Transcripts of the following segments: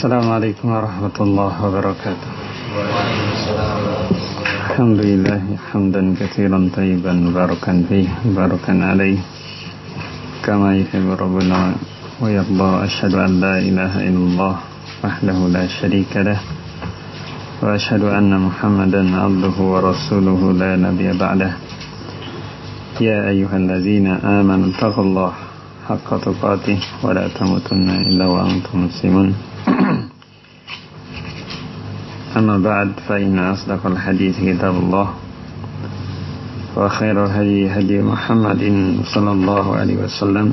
Assalamualaikum warahmatullahi wabarakatuh. Alhamdulillah hamdan katsiran thayyiban barakan fihi barakan alaihi kama yuhibbu rabbuna wa yarda. Asyhadu an la ilaha illallah wahdahu la syarika lah wa asyhadu anna Muhammadan abduhu wa rasuluhu la nabiyya ba'dah. Ya ayyuhallazina amanu taqullaha haqqa tuqatih wa la tamutunna illa wa antum muslimun. Amma ba'd, fa inna asdaqal hadits kitabullah wa khairal hadi hadi Muhammadin sallallahu alaihi wasallam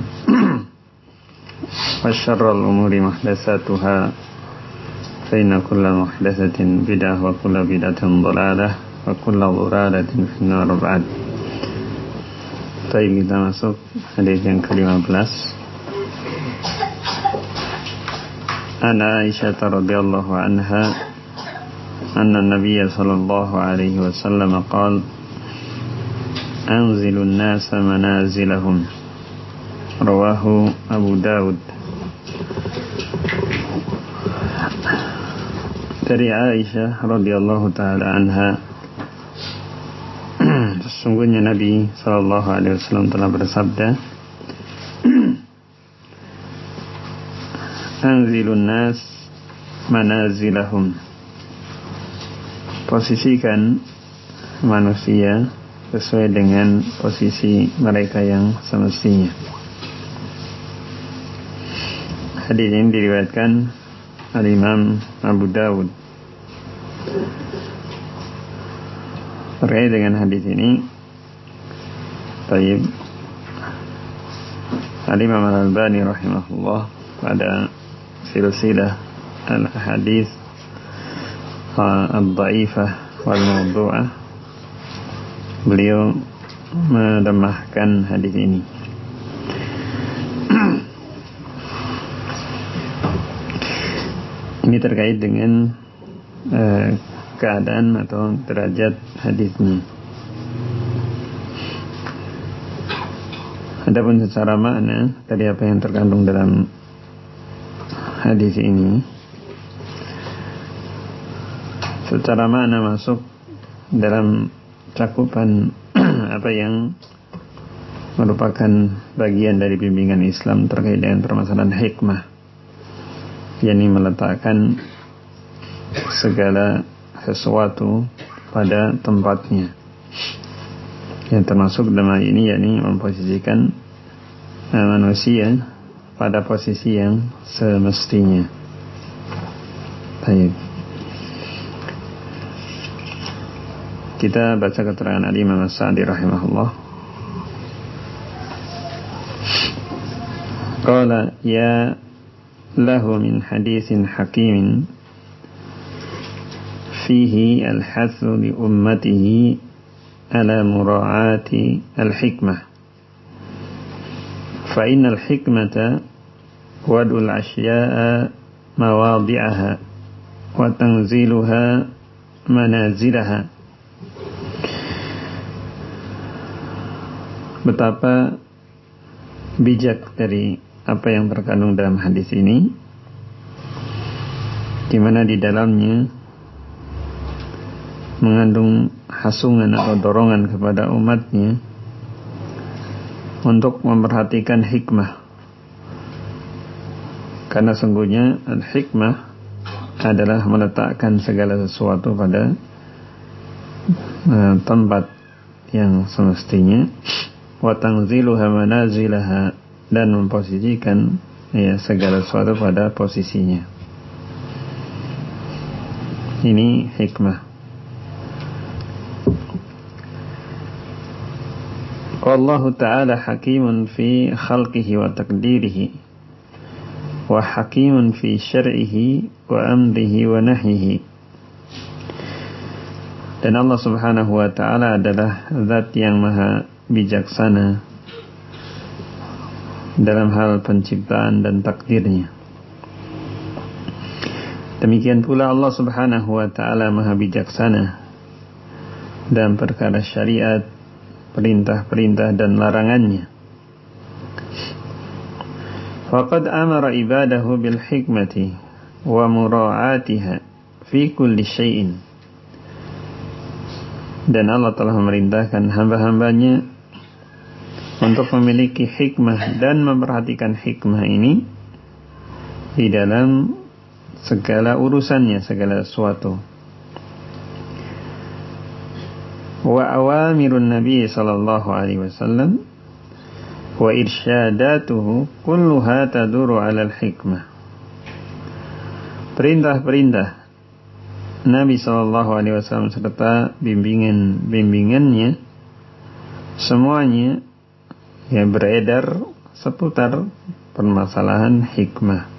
wa syarrul umuri muhdatsatuha fa inna kulla muhdatsatin bid'ah wa kulla bid'atin dhalalah wa kulla dhalalatin finnar. Ba'd. Baik, kita masuk hadis yang ke-15. Ana Aisyah radhiyallahu anha anna Nabiy sallallahu alaihi wasallam qala anzilu an-nasa manazilahum. Rawahu Abu Dawud. Dari Aisyah radhiyallahu taala anha, sesungguhnya Nabi sallallahu alaihi wasallam telah bersabda, anzilun nas manazilahum. Posisikan manusia sesuai dengan posisi mereka yang semestinya. Hadis ini diriwayatkan oleh Imam Abu Dawud. Terkait dengan hadis ini, Imam Al-Albani rahimahullah pada silsilah al-hadis al-dhaifah wal mawdu'ah, beliau melemahkan hadis ini. Ini terkait dengan keadaan atau derajat hadisnya. Adapun secara makna dari apa yang terkandung dalam hadis ini, secara makna masuk dalam cakupan apa yang merupakan bagian dari bimbingan Islam terkait dengan permasalahan hikmah, yakni meletakkan segala sesuatu pada tempatnya, yang termasuk dalam ini yakni memposisikan manusia pada posisi yang semestinya. Baik, kita baca keterangan Imam As-Sa'di rahimahullah. Qala ya lahu min haditsin hakimin fihi al-hathu li ummatihi ala mura'ati al-hikmah fa innal hikmata wad'ul asya'a mawadi'aha wa tanziluha manazilaha. Betapa bijak dari apa yang terkandung dalam hadis ini, di mana di dalamnya mengandung hasungan atau dorongan kepada umatnya untuk memperhatikan hikmah, karena sungguhnya al-hikmah adalah meletakkan segala sesuatu pada tempat yang semestinya, wa tanziluha manazilaha, dan memposisikan segala sesuatu pada posisinya. Ini hikmah. Wallahu ta'ala hakimun fi khalqihi wa taqdirihi wa hakimun fi syar'ihi wa amrihi wa nahyihi. Dan Allah subhanahu wa ta'ala adalah zat yang maha bijaksana dalam hal penciptaan dan takdirnya. Demikian pula Allah subhanahu wa ta'ala maha bijaksana dalam perkara syariat, perintah-perintah dan larangannya. Faqad amara ibadahu bil hikmati wa mura'atiha fi kulli syai'in. Dan Allah telah memerintahkan hamba-hambanya untuk memiliki hikmah dan memperhatikan hikmah ini di dalam segala urusannya, segala sesuatu. Wa awamirun Nabi sallallahu alaihi wasallam wa irsyadatuhu kulluha taduru 'ala al-hikmah. Perintah-perintah Nabi sallallahu alaihi wasallam serta bimbingannya semuanya beredar seputar permasalahan hikmah.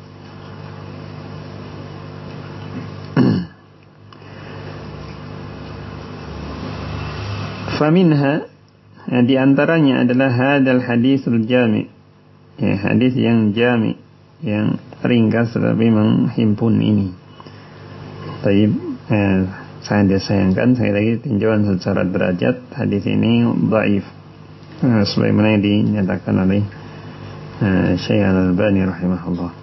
Faminha, di antaranya adalah hadal hadisul jami', hadis yang jami', yang ringkas tetapi menghimpun ini. Tapi saya disayangkan sekali lagi tinjauan secara derajat hadis ini dhaif, sebagaimana yang dinyatakan oleh Syekh Al-Albani rahimahullah.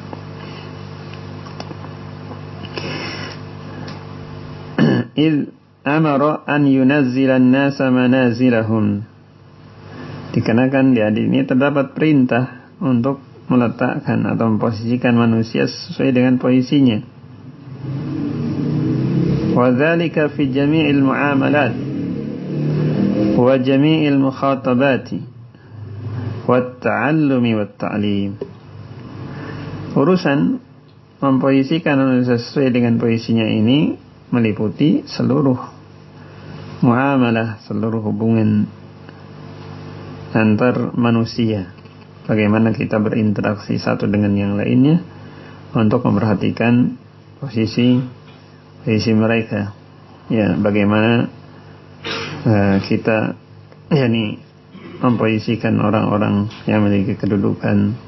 Amara an yunazzilan nasa manazilahum. Dikarenakan di hadis ini terdapat perintah untuk meletakkan atau memposisikan manusia sesuai dengan posisinya. Wa dzalika fi jami'il muamalat wa jami'il mukhatabati wat ta'allumi wat ta'lim. Urusan memposisikan manusia sesuai dengan posisinya ini meliputi seluruh muamalah, seluruh hubungan antar manusia, bagaimana kita berinteraksi satu dengan yang lainnya untuk memperhatikan posisi mereka, bagaimana kita memposisikan orang-orang yang memiliki kedudukan,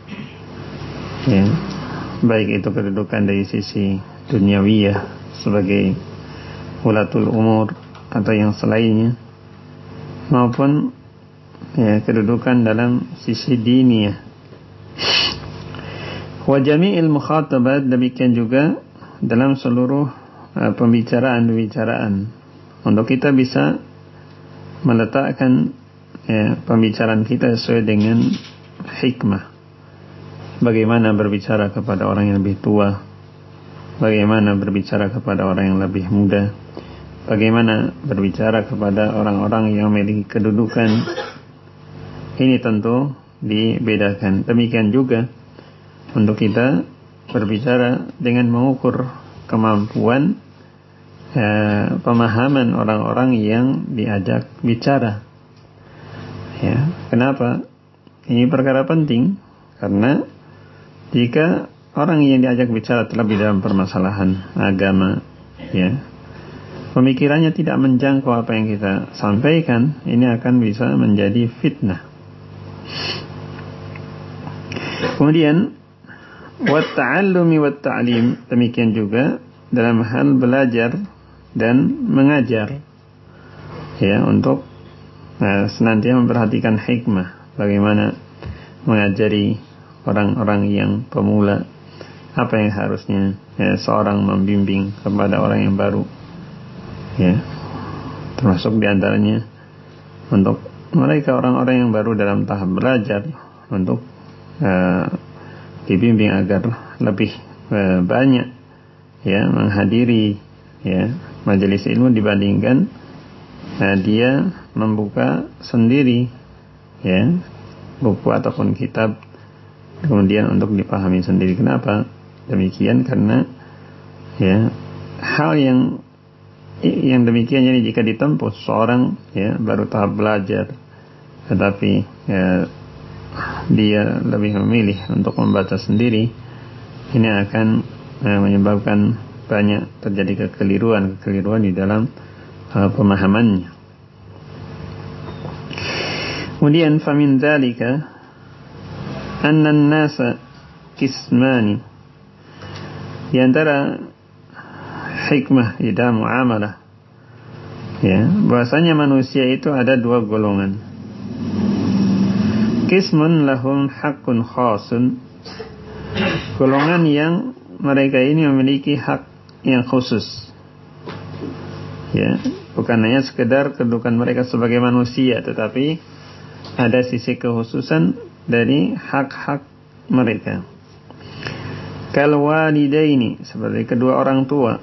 baik itu kedudukan dari sisi duniawiyah sebagai ulatul umur atau yang selainnya, maupun kedudukan dalam sisi diniyah. Wa jami'il mukhatabat, demikian juga dalam seluruh pembicaraan untuk kita bisa meletakkan pembicaraan kita sesuai dengan hikmah. Bagaimana berbicara kepada orang yang lebih tua, bagaimana berbicara kepada orang yang lebih muda, bagaimana berbicara kepada orang-orang yang memiliki kedudukan. Ini tentu dibedakan. Demikian juga untuk kita berbicara dengan mengukur kemampuan pemahaman orang-orang yang diajak bicara. Kenapa? Ini perkara penting, karena jika orang yang diajak bicara terlebih dalam permasalahan agama, pemikirannya tidak menjangkau apa yang kita sampaikan, ini akan bisa menjadi fitnah. Kemudian wat ta'allumi wat ta'lim, demikian juga dalam hal belajar dan mengajar, untuk senantiasa memperhatikan hikmah, bagaimana mengajari orang-orang yang pemula, apa yang harusnya seorang membimbing kepada orang yang baru, termasuk diantaranya untuk mereka orang-orang yang baru dalam tahap belajar, untuk dibimbing agar lebih banyak menghadiri majelis ilmu dibandingkan dia membuka sendiri buku ataupun kitab kemudian untuk dipahami sendiri. Kenapa demikian? Karena hal yang demikian ini jika ditempuh seorang baru tahap belajar, tetapi dia lebih memilih untuk membaca sendiri, ini akan menyebabkan banyak terjadi kekeliruan di dalam pemahamannya. Kemudian famin dzalika anna an-nasa qismani, di antara hikmah di dalam muamalah, bahwasanya manusia itu ada dua golongan. Qismun lahum haqqun khasun, golongan yang mereka ini memiliki hak yang khusus. Ya, bukan hanya sekedar kedudukan mereka sebagai manusia, tetapi ada sisi kekhususan dari hak-hak mereka. Kal walidaini, seperti kedua orang tua.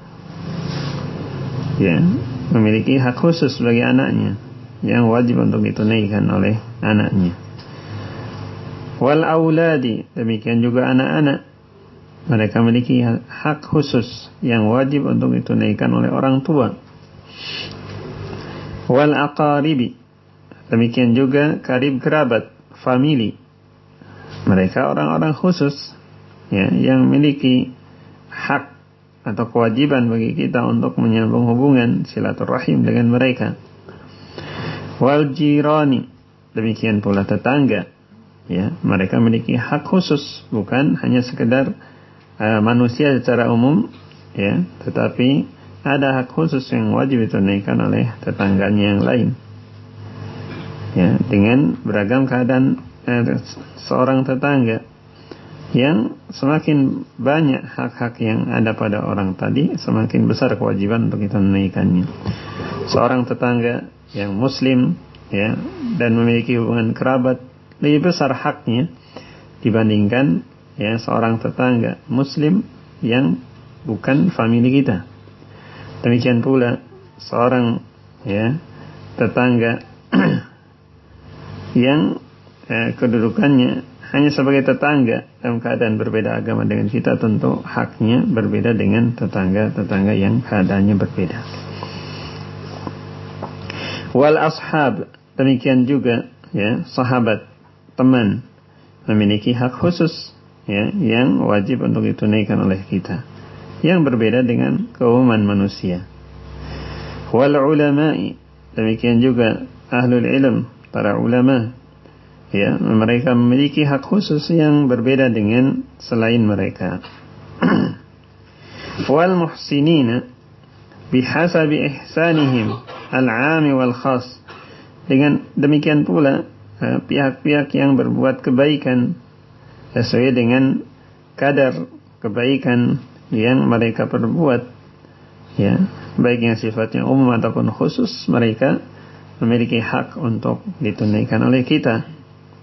Ya, memiliki hak khusus bagi anaknya yang wajib untuk ditunaikan oleh anaknya. Wal auladi, demikian juga anak-anak, mereka memiliki hak khusus yang wajib untuk ditunaikan oleh orang tua. Wal aqaribi, demikian juga karib kerabat, famili, mereka orang-orang khusus ya, yang memiliki hak atau kewajiban bagi kita untuk menyambung hubungan silaturahim dengan mereka. Wal jirani, demikian pula tetangga, ya, mereka memiliki hak khusus, bukan hanya sekedar manusia secara umum, ya, tetapi ada hak khusus yang wajib ditunaikan oleh tetangganya yang lain, ya, dengan beragam keadaan seorang tetangga. Yang semakin banyak hak-hak yang ada pada orang tadi, semakin besar kewajiban untuk kita menunaikannya. Seorang tetangga yang muslim, ya, dan memiliki hubungan kerabat, lebih besar haknya dibandingkan, ya, seorang tetangga muslim yang bukan famili kita. Demikian pula seorang, ya, tetangga yang kedudukannya hanya sebagai tetangga dalam keadaan berbeda agama dengan kita, tentu haknya berbeda dengan tetangga-tetangga yang keadaannya berbeda. Wal ashab, demikian juga, ya, sahabat, teman, memiliki hak khusus, ya, yang wajib untuk ditunaikan oleh kita, yang berbeda dengan keumuman manusia. Wal ulama'i, demikian juga ahlul ilm, para ulama, ya, mereka memiliki hak khusus yang berbeda dengan selain mereka. Wal muhsinina bihasabi ihsanihim al-'ami wal khas, dengan demikian pula pihak-pihak yang berbuat kebaikan sesuai dengan kadar kebaikan yang mereka perbuat, ya, baik yang sifatnya umum ataupun khusus, mereka memiliki hak untuk ditunaikan oleh kita.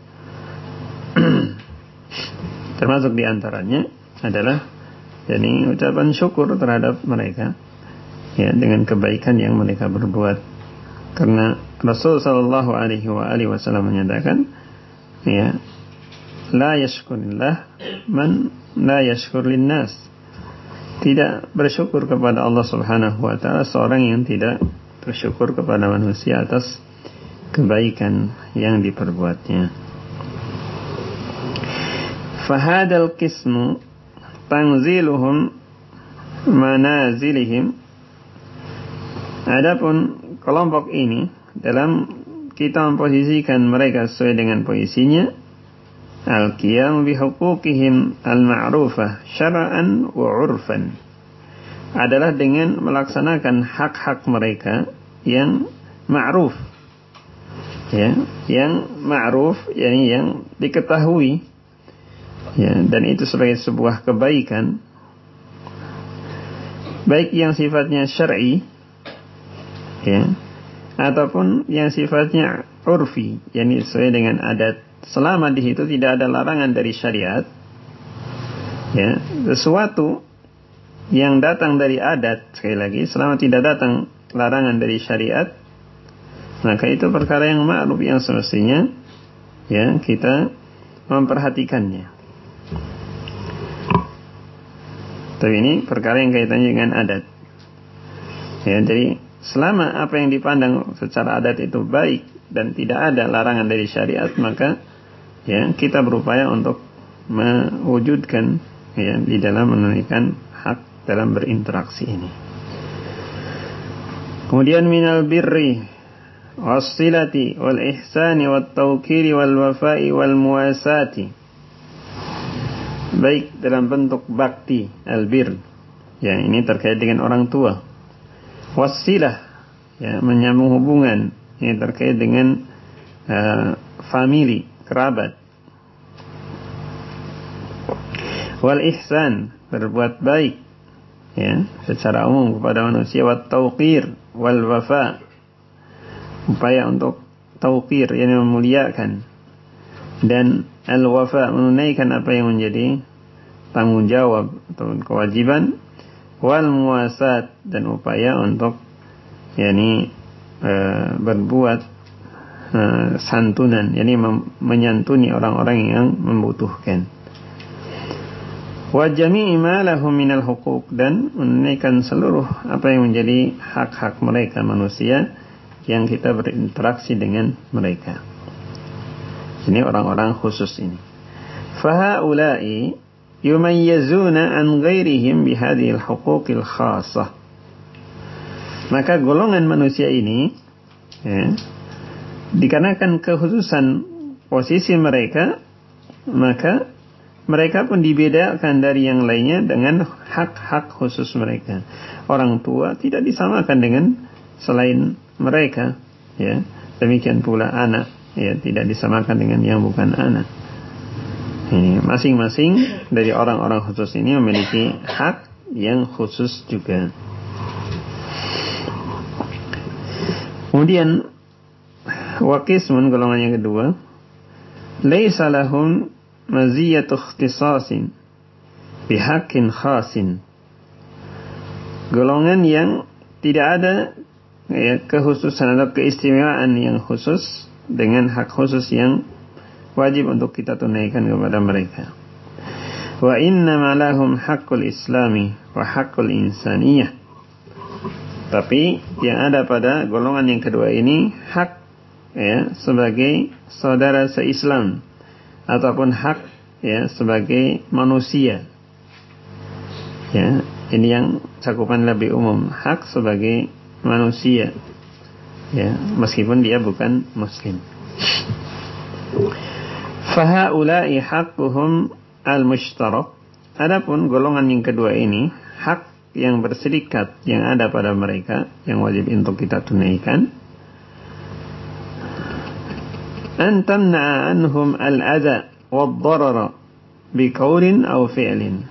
Termasuk diantaranya adalah yakni ucapan syukur terhadap mereka, ya, dengan kebaikan yang mereka berbuat. Karena Rasul sallallahu alaihi wasallam menyatakan, ya, la yashkurillah man la yashkur linnas. Tidak bersyukur kepada Allah Subhanahu wa taala seorang yang tidak bersyukur kepada manusia atas kebaikan yang diperbuatnya. Fahadal qismu tanziluhum manazilihim. Adapun kelompok ini, dalam kita memposisikan mereka sesuai dengan posisinya, al-qiyam bihuquqihim al-ma'rufah syar'an wa 'urfan, adalah dengan melaksanakan hak-hak mereka yang ma'ruf, ya, yang ma'ruf, yakni yang diketahui, ya, dan itu sebagai sebuah kebaikan, baik yang sifatnya syar'i, ya, ataupun yang sifatnya urfi, yakni sesuai dengan adat, selama di situ tidak ada larangan dari syariat, ya, sesuatu yang datang dari adat, sekali lagi, selama tidak datang larangan dari syariat, maka itu perkara yang ma'ruf yang semestinya, ya, kita memperhatikannya. Tapi ini perkara yang kaitannya dengan adat, ya, jadi selama apa yang dipandang secara adat itu baik dan tidak ada larangan dari syariat, maka, ya, kita berupaya untuk mewujudkan, ya, di dalam menunaikan hak dalam berinteraksi ini. Kemudian minal birri wassilati wal ihsani wat tawkiri wal wafa'i wal muwasati, baik dalam bentuk bakti, albir, ya, ini terkait dengan orang tua. Wassilah, ya, menyambung hubungan, ini terkait dengan famili, kerabat. Wal ihsan, berbuat baik, ya, secara umum kepada manusia, wat tauqir wal wafa, upaya untuk tauqir yang memuliakan, dan al wafa menunaikan apa yang menjadi tanggung jawab atau kewajiban, wal muwasat dan upaya untuk berbuat santunan, menyantuni orang-orang yang membutuhkan. Wa jami'i ma lahum minal huquq, dan menunaikan seluruh apa yang menjadi hak-hak mereka manusia yang kita berinteraksi dengan mereka. Ini orang-orang khusus ini. Fahaula'i yumayyizuna an ghairihim bihadhil huquqil khassah. Maka golongan manusia ini, ya, dikarenakan kekhususan posisi mereka, maka mereka pun dibedakan dari yang lainnya dengan hak-hak khusus mereka. Orang tua tidak disamakan dengan selain mereka, ya. Demikian pula anak, ya, tidak disamakan dengan yang bukan anak. Ini masing-masing dari orang-orang khusus ini memiliki hak yang khusus juga. Kemudian waqismun, golongan yang kedua, laisa lahum maziyatu ikhtisasin bihaqqin khasin. Golongan yang tidak ada, ya, kekhususan atau keistimewaan yang khusus dengan hak khusus yang wajib untuk kita tunaikan kepada mereka. Wa innama lahum haqqul islami wa haqqul insaniyah. Tapi yang ada pada golongan yang kedua ini hak, ya, sebagai saudara seislam, ataupun hak, ya, sebagai manusia. Ya, ini yang cakupan lebih umum, hak sebagai manusia, ya, meskipun dia bukan muslim. Fahaula'i haqquhum al-mushtarak. Adapun golongan yang kedua ini, hak yang berserikat yang ada pada mereka yang wajib untuk kita tunaikan, an tamna'a anhum al-adha wad-darara biqaulin aw fi'lin.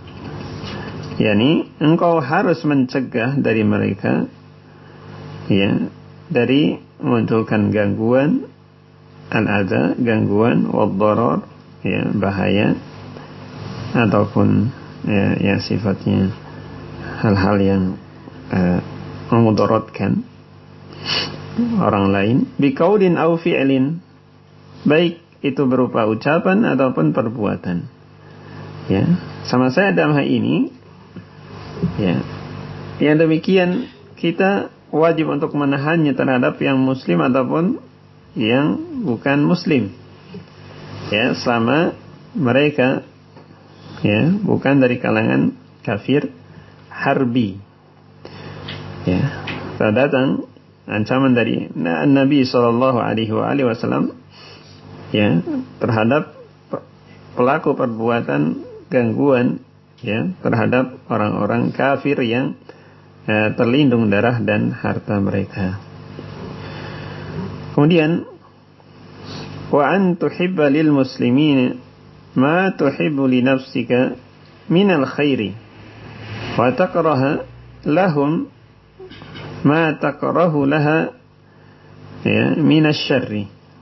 Yani engkau harus mencegah dari mereka, ya, dari memunculkan gangguan, al-adha, gangguan, wad-darar, ya, bahaya, ataupun, ya, yang sifatnya hal-hal yang memudaratkan orang lain, biqaulin aw fi'lin, baik itu berupa ucapan ataupun perbuatan. Ya, sama saya dalam hal ini, ya, yang demikian kita wajib untuk menahannya terhadap yang muslim ataupun yang bukan muslim, ya, selama mereka, ya, bukan dari kalangan kafir harbi. Ya, datang ancaman dari Nabi sallallahu alaihi wasallam, ya, terhadap pelaku perbuatan gangguan, ya, terhadap orang-orang kafir yang terlindung darah dan harta mereka. Kemudian wa an tuhibba lil muslimin ma tuhibbu li nafsika minal khairi wa takraha lahum ma takrahu laha, ya, minas syarri.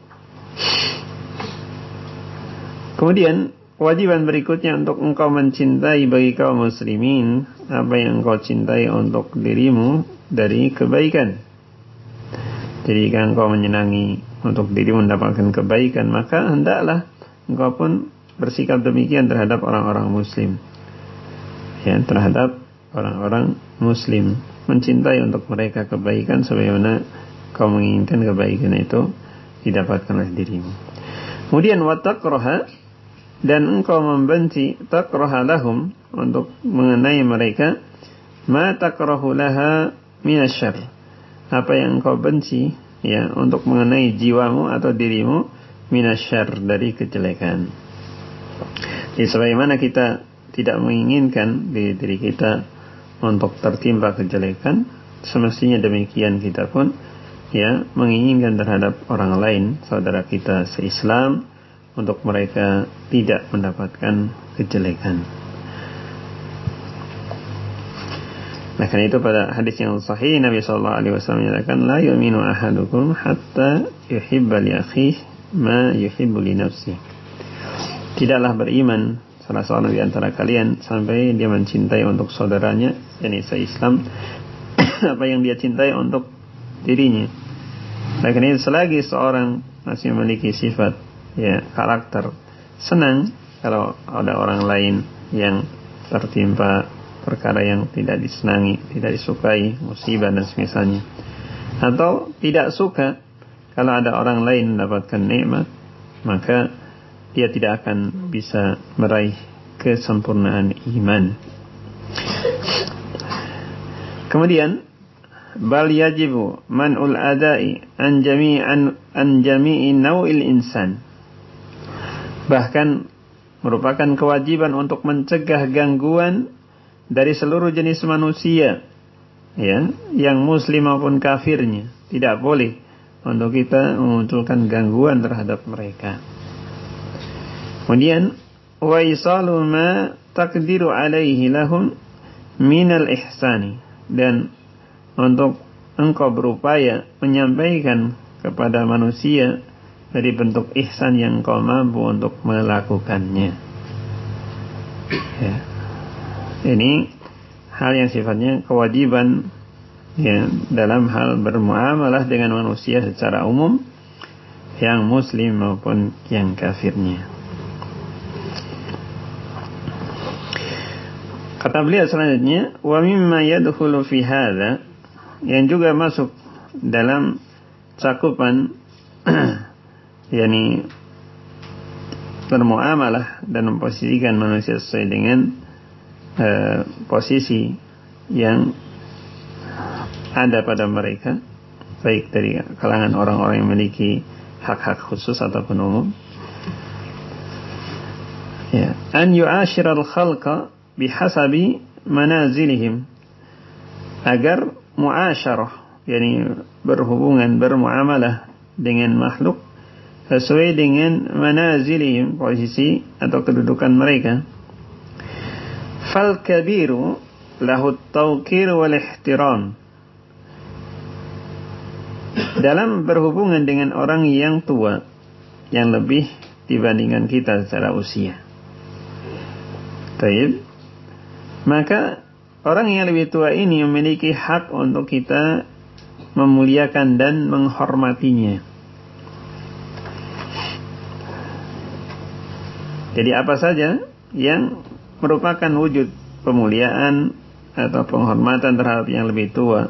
Kemudian kewajiban berikutnya untuk engkau mencintai bagi kaum muslimin apa yang engkau cintai untuk dirimu dari kebaikan. Jadi jika engkau menyenangi untuk dirimu mendapatkan kebaikan, maka hendaklah engkau pun bersikap demikian terhadap orang-orang muslim, ya, terhadap orang-orang muslim, mencintai untuk mereka kebaikan sebagaimana kau menginginkan kebaikan itu didapatkan oleh dirimu. Kemudian wa takraha, dan engkau membenci, takraha lahum, untuk mengenai mereka, ma takrahu laha minasyarr, apa yang engkau benci, ya, untuk mengenai jiwamu atau dirimu, minasyarr, dari kejelekan. Jadi sebagaimana kita tidak menginginkan diri kita untuk tertimpa kejelekan, semestinya demikian kita pun, ya, menginginkan terhadap orang lain, saudara kita se-Islam, untuk mereka tidak mendapatkan kejelekan. Nah, karena itu pada hadis yang sahih Nabi sallallahu alaihi wasallam menyatakan la yu'minu ahadukum hatta yuhibba li akhihi ma yuhibbu li nafsihi. Tidaklah beriman salah seorang di antara kalian sampai dia mencintai untuk saudaranya, yakni se-Islam, apa yang dia cintai untuk dirinya. Nah, karena itu selagi seorang masih memiliki sifat karakter senang kalau ada orang lain yang tertimpa perkara yang tidak disenangi, tidak disukai, musibah dan semisalnya, atau tidak suka kalau ada orang lain mendapatkan nikmat, maka dia tidak akan bisa meraih kesempurnaan iman. Kemudian bal yajibu man'ul adai an jami'i naw'il insan. Bahkan merupakan kewajiban untuk mencegah gangguan dari seluruh jenis manusia, yang muslim maupun kafirnya. Tidak boleh untuk kita memunculkan gangguan terhadap mereka. Kemudian wa isalu ma taqdiru alaihi lahum minal ihsani, dan untuk engkau berupaya menyampaikan kepada manusia dari bentuk ihsan yang engkau mampu untuk melakukannya. Ini hal yang sifatnya kewajiban dalam hal bermuamalah dengan manusia secara umum, yang muslim maupun yang kafirnya. Kata beliau selanjutnya, wa mimma yadkhulu fi hadza, yang juga masuk dalam cakupan yakni bermuamalah dan memposisikan manusia sesuai dengan posisi yang ada pada mereka, baik dari kalangan orang-orang yang memiliki hak-hak khusus ataupun umum. An yu'ashiral khalqa bihasabi manazilihim, agar muasyarah, yakni berhubungan, bermuamalah dengan makhluk sesuai dengan manazilihim, posisi atau kedudukan mereka. Fal kabiru lahu at-tawqir wal ihtiram, dalam berhubungan dengan orang yang tua, yang lebih dibandingkan kita secara usia. Baik, maka orang yang lebih tua ini memiliki hak untuk kita memuliakan dan menghormatinya. Jadi apa saja yang merupakan wujud pemuliaan atau penghormatan terhadap yang lebih tua,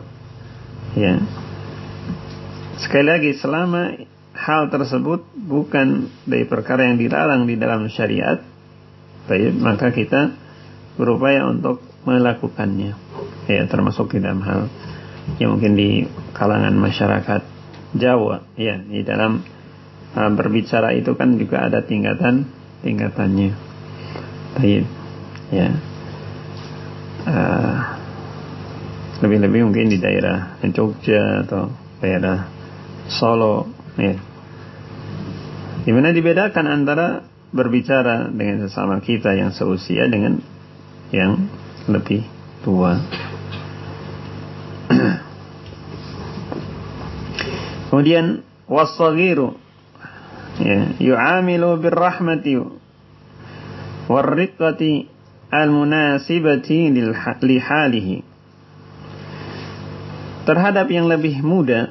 sekali lagi selama hal tersebut bukan dari perkara yang dilarang di dalam syariat, baik, maka kita berupaya untuk melakukannya, termasuk di dalam hal yang mungkin di kalangan masyarakat Jawa, di dalam berbicara itu kan juga ada tingkatannya, baik, lebih-lebih mungkin di daerah Jogja atau daerah Solo, di mana dibedakan antara berbicara dengan sesama kita yang seusia dengan yang lebih tua. Kemudian was-saghiru yu'amilu birrahmati warriqati al-munasibati li halihi, terhadap yang lebih muda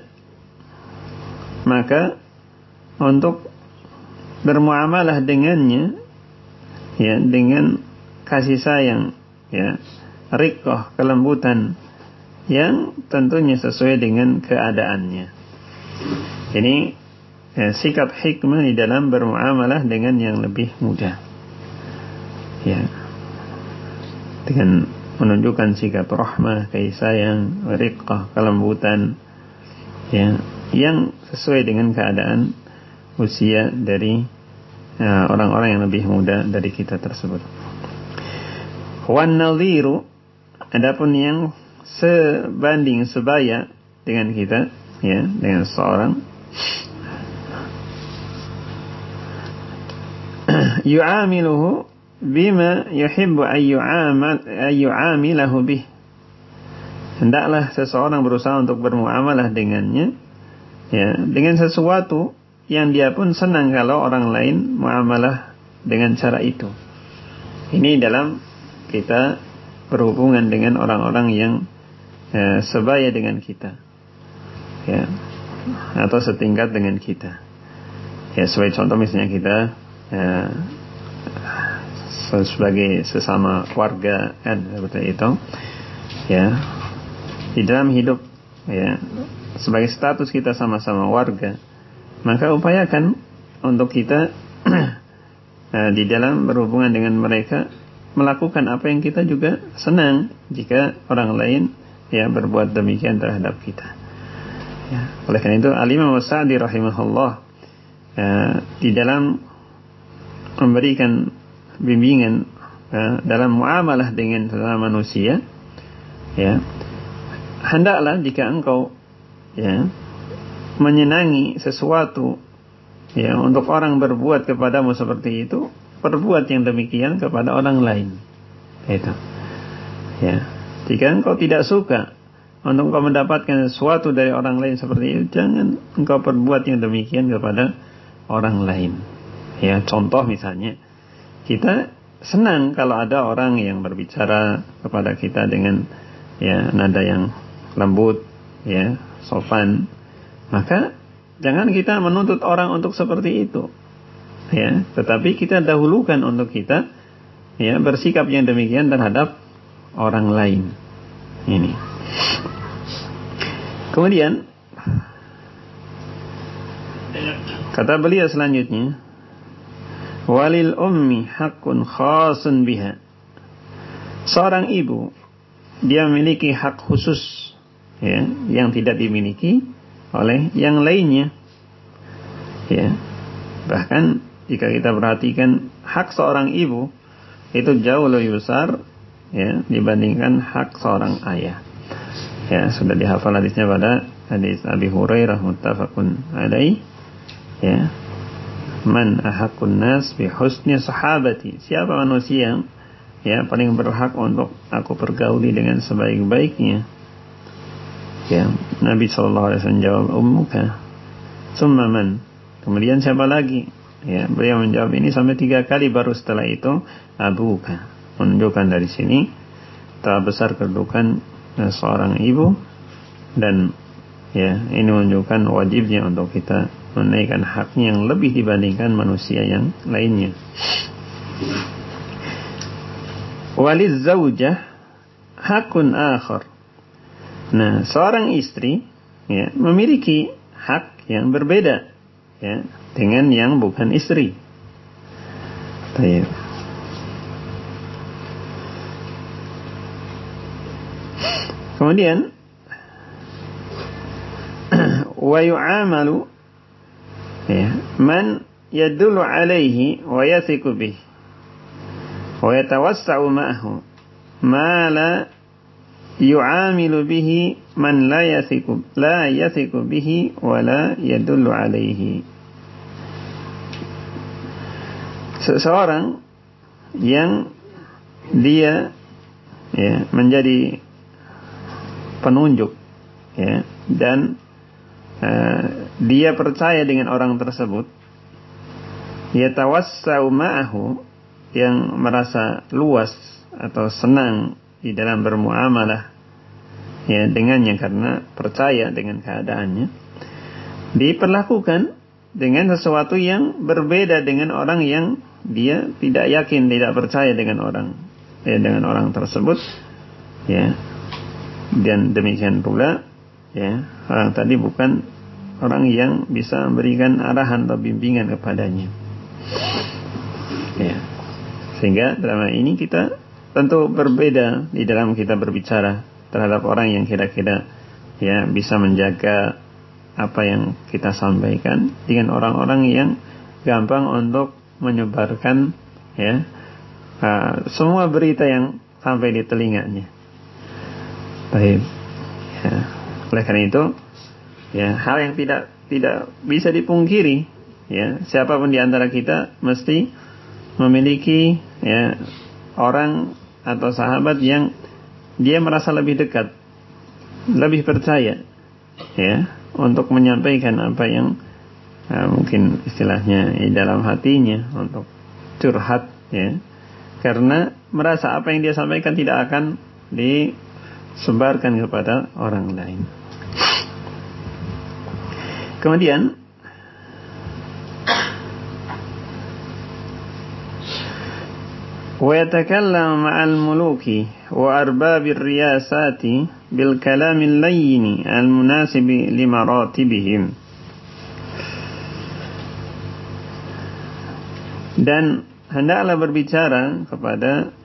maka untuk bermuamalah dengannya dengan kasih sayang, riqqah, kelembutan yang tentunya sesuai dengan keadaannya. Ini sikap hikmah di dalam bermuamalah dengan yang lebih muda, dengan menunjukkan sikap rahmah, kasih sayang, riqqah, kelembutan, yang sesuai dengan keadaan usia dari orang-orang yang lebih muda dari kita tersebut. Wan nadhiru, adapun yang sebanding sebaya dengan kita, dengan seorang, yu'amiluhu bima yuhibbu ayyu'amilahu bih, hendaklah seseorang berusaha untuk bermuamalah dengannya, ya, dengan sesuatu yang dia pun senang kalau orang lain muamalah dengan cara itu. Ini dalam kita berhubungan dengan orang-orang yang sebaya dengan kita, ya, atau setingkat dengan kita. Ya, sebagai contoh misalnya kita sebagai sesama warga kan seperti itu, ya, di dalam hidup, ya, sebagai status kita sama-sama warga, maka upayakan untuk kita di dalam berhubungan dengan mereka melakukan apa yang kita juga senang jika orang lain, ya, berbuat demikian terhadap kita. Ya, oleh karena itu Al-Imam Sa'di rahimahullah di dalam memberikan bimbingan dalam muamalah dengan sesama manusia, ya, hendaklah jika engkau, ya, menyenangi sesuatu, ya, untuk orang berbuat kepadamu seperti itu, perbuat yang demikian kepada orang lain. Itu, ya, jika engkau tidak suka untuk engkau mendapatkan sesuatu dari orang lain seperti itu, jangan engkau perbuat yang demikian kepada orang lain. Ya, contoh misalnya, kita senang kalau ada orang yang berbicara kepada kita dengan, ya, nada yang lembut, ya, sopan, maka jangan kita menuntut orang untuk seperti itu, ya, tetapi kita dahulukan untuk kita, ya, bersikap yang demikian terhadap orang lain. Ini. Kemudian kata beliau selanjutnya, walil ummi haqqun khasun biha. Seorang ibu, dia memiliki hak khusus, ya, yang tidak dimiliki oleh yang lainnya, ya. Bahkan jika kita perhatikan, hak seorang ibu itu jauh lebih besar, ya, dibandingkan hak seorang ayah. Ya, sudah dihafal hadisnya pada hadis Abi Hurairah muttafaqun alaih, ya, man ahaqqun nas bi husni sahabati, siapa manusia yang, ya, paling berhak untuk aku pergauli dengan sebaik-baiknya, ya, Nabi SAW jawab ummuka, summa man, kemudian siapa lagi, ya, beliau menjawab ini sampai 3 kali, baru setelah itu abuka, menunjukkan dari sini tak besar kedudukan seorang ibu, dan, ya, ini menunjukkan wajibnya untuk kita menaikkan haknya yang lebih dibandingkan manusia yang lainnya. Waliz zaujah hakun akhar. Nah, seorang istri, ya, memiliki hak yang berbeda, ya, dengan yang bukan istri. Baik. Kemudian wa yu'amalu, ya, man yadullu alaihi wa yathiqu bih wa yatawassa'u ma'ahu ma la yu'amilu bihi man la yathiqu bihi wa la yadullu alaihi. Seseorang yang dia, ya, menjadi penunjuk, ya, dan dia percaya dengan orang tersebut, yatawassau ma'ahu, yang merasa luas atau senang di dalam bermuamalah, ya, dengannya karena percaya dengan keadaannya, diperlakukan dengan sesuatu yang berbeda dengan orang yang dia tidak yakin, tidak percaya dengan orang, ya, dengan orang tersebut, ya. Dan demikian pula, ya, orang tadi bukan orang yang bisa memberikan arahan atau bimbingan kepadanya, ya. Sehingga dalam hal ini kita tentu berbeda di dalam kita berbicara terhadap orang yang kira-kira, ya, bisa menjaga apa yang kita sampaikan dengan orang-orang yang gampang untuk menyebarkan, ya, semua berita yang sampai di telinganya. Baik, ya. Oleh karena itu, ya, hal yang tidak bisa dipungkiri, ya, siapapun di antara kita mesti memiliki, ya, orang atau sahabat yang dia merasa lebih dekat, lebih percaya ya untuk menyampaikan apa yang mungkin istilahnya di dalam hatinya, untuk curhat ya, karena merasa apa yang dia sampaikan tidak akan disebarkan kepada orang lain. Kemudian ويتكلم مع الملوك وأرباب الرياسات بالكلام اللين المناسب لمراتبهم. Dan hendaklah berbicara kepada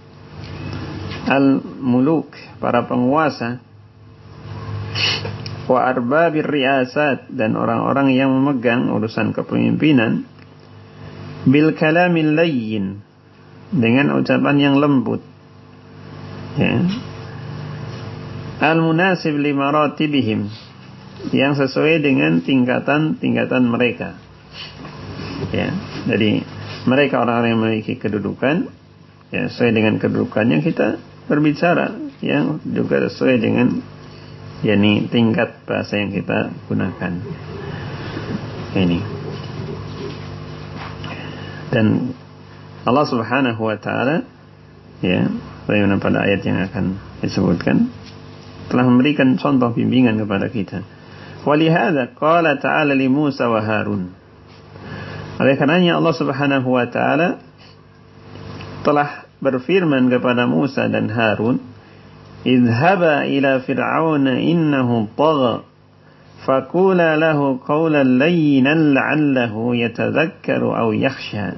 al-muluk, para penguasa, wa arbabir riyasat, dan orang-orang yang memegang urusan kepemimpinan, bil kalamil layyin, dengan ucapan yang lembut ya, al-munasib li maratibihim, yang sesuai dengan tingkatan mereka ya. Jadi mereka orang-orang yang memiliki kedudukan ya, sesuai dengan kedudukannya kita berbicara yang juga sesuai dengan yakni tingkat bahasa yang kita gunakan ini. Dan Allah Subhanahu wa taala ya, bagaimana pada ayat yang akan disebutkan, telah memberikan contoh bimbingan kepada kita. Walihada qala ta'ala li Musa wa Harun. Oleh karenanya Allah Subhanahu wa taala telah berfirman kepada Musa dan Harun, idhaba ila fir'auna innahu tagha faqula lahu qawlan layyinan la'allahu yatadhakkaru aw yakhsha.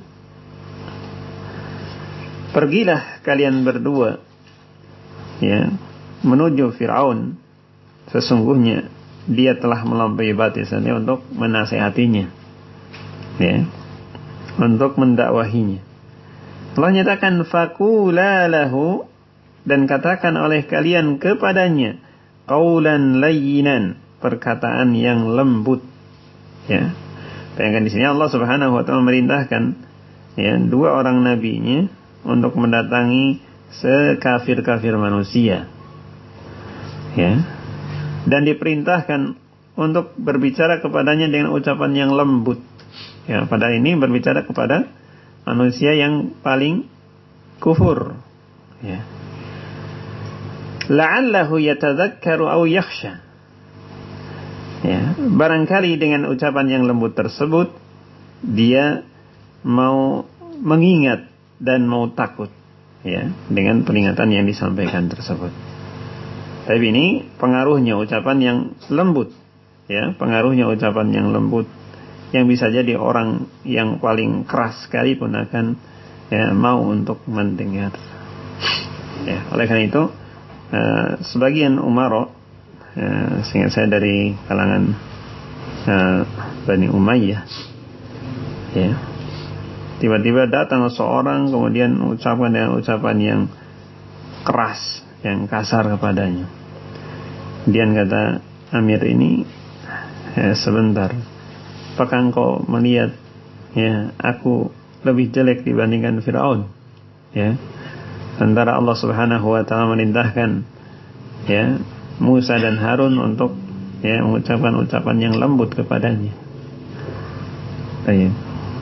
Pergilah kalian berdua ya, menuju Fir'aun, sesungguhnya dia telah melampaui batasannya untuk menasihatinya ya, untuk mendakwahinya. Allah nyatakan faqula lahu, dan katakan oleh kalian kepadanya qaulan layyinan, perkataan yang lembut ya. Bayangkan di sini Allah Subhanahu wa taala memerintahkan ya dua orang nabinya untuk mendatangi sekafir-kafir manusia ya, dan diperintahkan untuk berbicara kepadanya dengan ucapan yang lembut ya. Pada ini berbicara kepada manusia yang paling kufur ya. La'allahu yatadhakkaru aw yakhsha ya, barangkali dengan ucapan yang lembut tersebut dia mau mengingat dan mau takut ya dengan peringatan yang disampaikan tersebut. Tapi ini pengaruhnya ucapan yang lembut ya, pengaruhnya ucapan yang lembut yang bisa jadi orang yang paling keras sekalipun akan ya mau untuk mendengar ya. Oleh karena itu sebagian umara seingat saya dari kalangan Bani Umayyah ya, tiba-tiba datang seorang kemudian mengucapkan dengan ucapan yang keras, yang kasar kepadanya. Kemudian kata Amir ini, sebentar, apakah engkau melihat ya aku lebih jelek dibandingkan Fir'aun ya? Sementara Allah Subhanahu wa taala merintahkan ya Musa dan Harun untuk ya mengucapkan ucapan yang lembut kepadanya. Baik.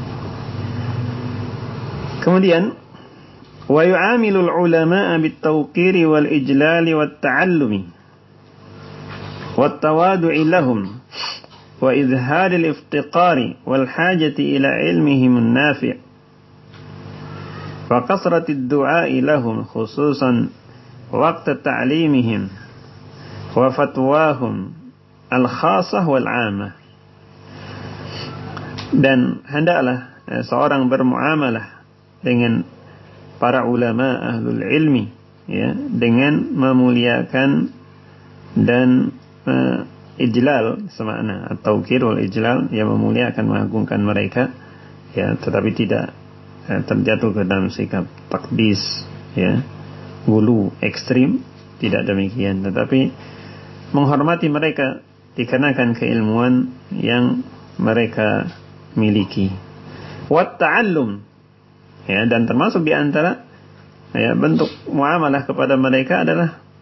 Kemudian wa yu'amilul ulama'a bit-tawqiri wal ijlali wat ta'allumi wat tawadu'i lahum wa izharil iftiqari wal hajati ila ilmihim an-nafi' wa kasratid du'a'i lahum khususan waqta ta'limihim wa fatwahum al-khassah wal 'ammah. Dan hendaklah seorang bermuamalah dengan para ulama ahlul ilmi ya, dengan memuliakan dan ijlal, semakna at-tawqir wal ijlal, yang memuliakan mengagungkan mereka ya, tetapi tidak terjatuh ke dalam sikap takdis ya, gulu ekstrim, tidak demikian, tetapi menghormati mereka dikarenakan keilmuan yang mereka miliki. Wat ta'allum ya, dan termasuk di antara ya bentuk muamalah kepada mereka adalah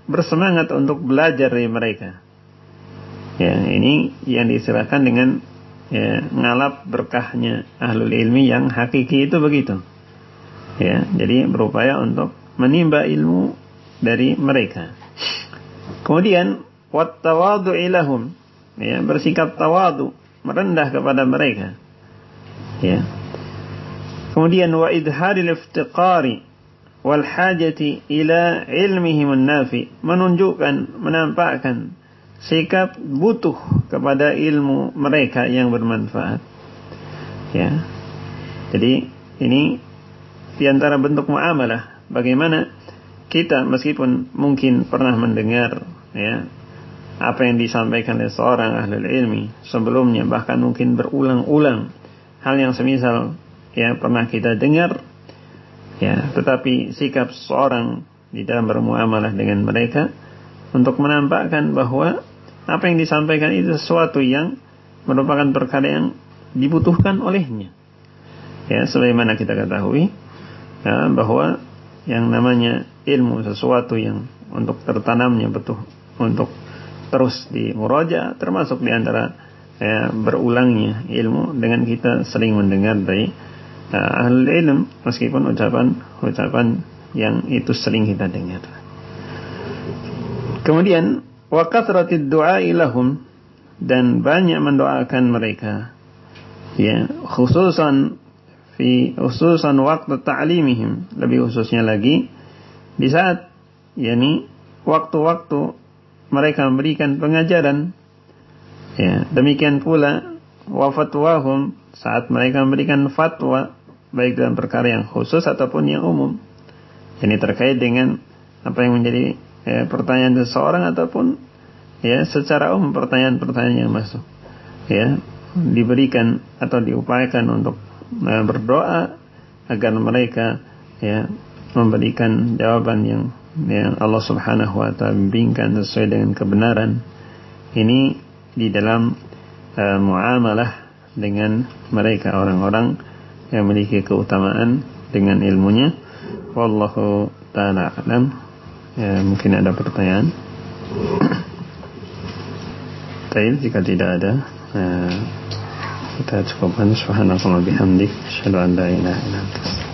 bersemangat untuk belajar dari mereka. Ya, ini yang diistilahkan dengan ya, ngalap berkahnya ahlul ilmi yang hakiki itu begitu. Ya, jadi berupaya untuk menimba ilmu dari mereka. Kemudian wat tawadhu'i lahum, ya, bersikap tawadu, merendah kepada mereka. Ya. Kemudian wa idharil iftiqari wal hajati ila ilmihim an-nafi, menunjukkan, menampakkan sikap butuh kepada ilmu mereka yang bermanfaat. Ya. Jadi ini di antara bentuk muamalah, bagaimana kita meskipun mungkin pernah mendengar ya apa yang disampaikan oleh seorang ahlul ilmi sebelumnya, bahkan mungkin berulang-ulang hal yang semisal ya pernah kita dengar, ya, tetapi sikap seorang di dalam bermuamalah dengan mereka untuk menampakkan bahwa apa yang disampaikan itu sesuatu yang merupakan perkara yang dibutuhkan olehnya. Ya, sebagaimana kita ketahui ya, bahwa yang namanya ilmu sesuatu yang untuk tertanamnya betul untuk terus dimuraja, termasuk di antara ya, berulangnya ilmu dengan kita sering mendengar dari ahlul ilm, meskipun ucapan yang itu sering kita dengar. Kemudian wa kathratid du'a'i lahum, dan banyak mendoakan mereka, ya, khususan waktu ta'limihim, lebih khususnya lagi di saat yakni waktu-waktu mereka memberikan pengajaran, ya, demikian pula wa fatwahum, saat mereka memberikan fatwa baik dalam perkara yang khusus ataupun yang umum. Ini terkait dengan apa yang menjadi pertanyaan seseorang ataupun ya secara umum pertanyaan-pertanyaan yang masuk, ya, diberikan atau diupayakan untuk berdoa agar mereka ya memberikan jawaban yang Allah Subhanahu wa taala bimbingkan sesuai dengan kebenaran. Ini di dalam muamalah dengan mereka, orang-orang yang memiliki keutamaan dengan ilmunya. Wallahu ta'ala a'lam. Ya, mungkin ada pertanyaan. Baik, jika tidak ada, kita cukupkan. Subhanallah bihamdik, asyhadu an la ilaha illa anta.